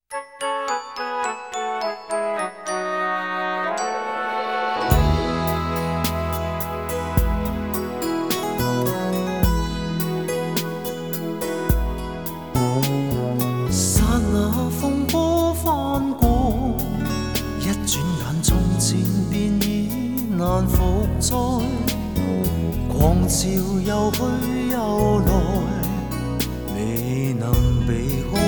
刹那风波翻过，一转眼从前便已难复再。狂潮又去又来，未能避开。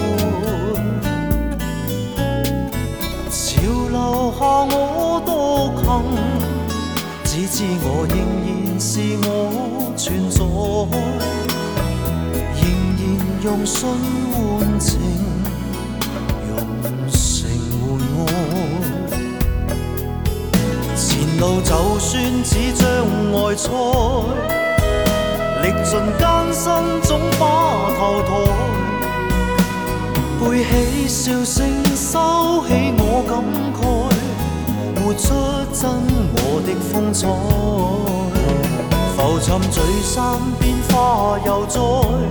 潮流下我多幸，只知我仍然是我存在，仍然用信换情，用诚换愛。前路就算似障礙賽，歷盡艱辛總把頭抬，背起笑聲收起我感慨，活出真我的風采。浮沉聚散變化又再，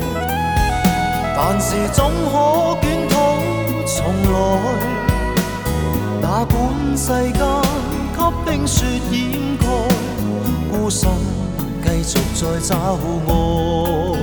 但是總可捲土重來。哪管世間給冰雪掩蓋，孤身繼續在找愛。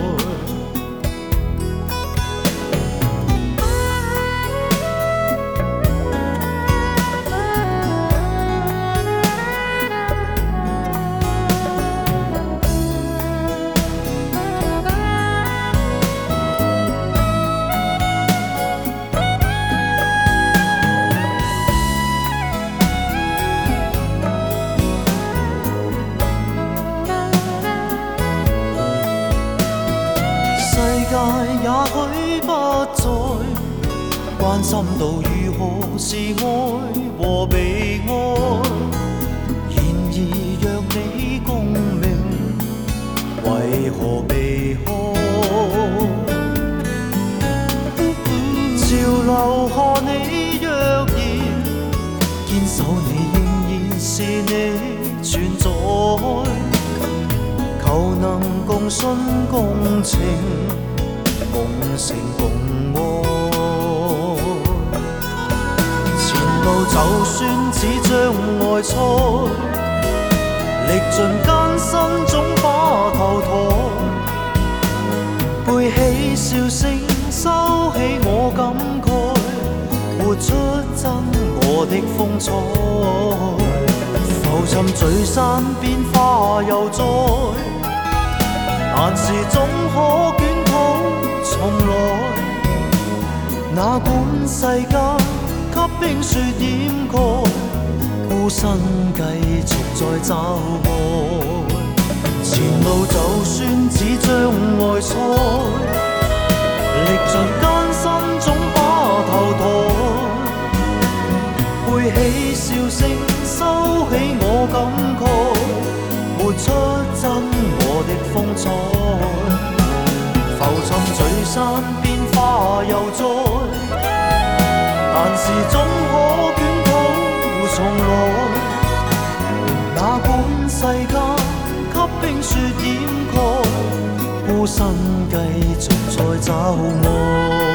也許不再關心到如何是愛和被愛，然而若你共鳴，為何避開？潮流下你若然堅守，你仍然是你存在，求能共信共情，共成共愛。前路就算似障礙賽，歷盡艱辛總把頭抬，背起笑聲收起我感慨，活出真我的風采。浮沉聚散變化又再，但是總可捲土重來。哪管世間給冰雪掩蓋，孤身繼續在找愛。前路就算似障礙賽，歷盡艱辛總把頭抬，背起笑聲收起我感慨，活出真我的風采。浮沉聚散變化又再，但是總可捲土重來。哪管世間給冰雪掩蓋，孤身繼續在找愛。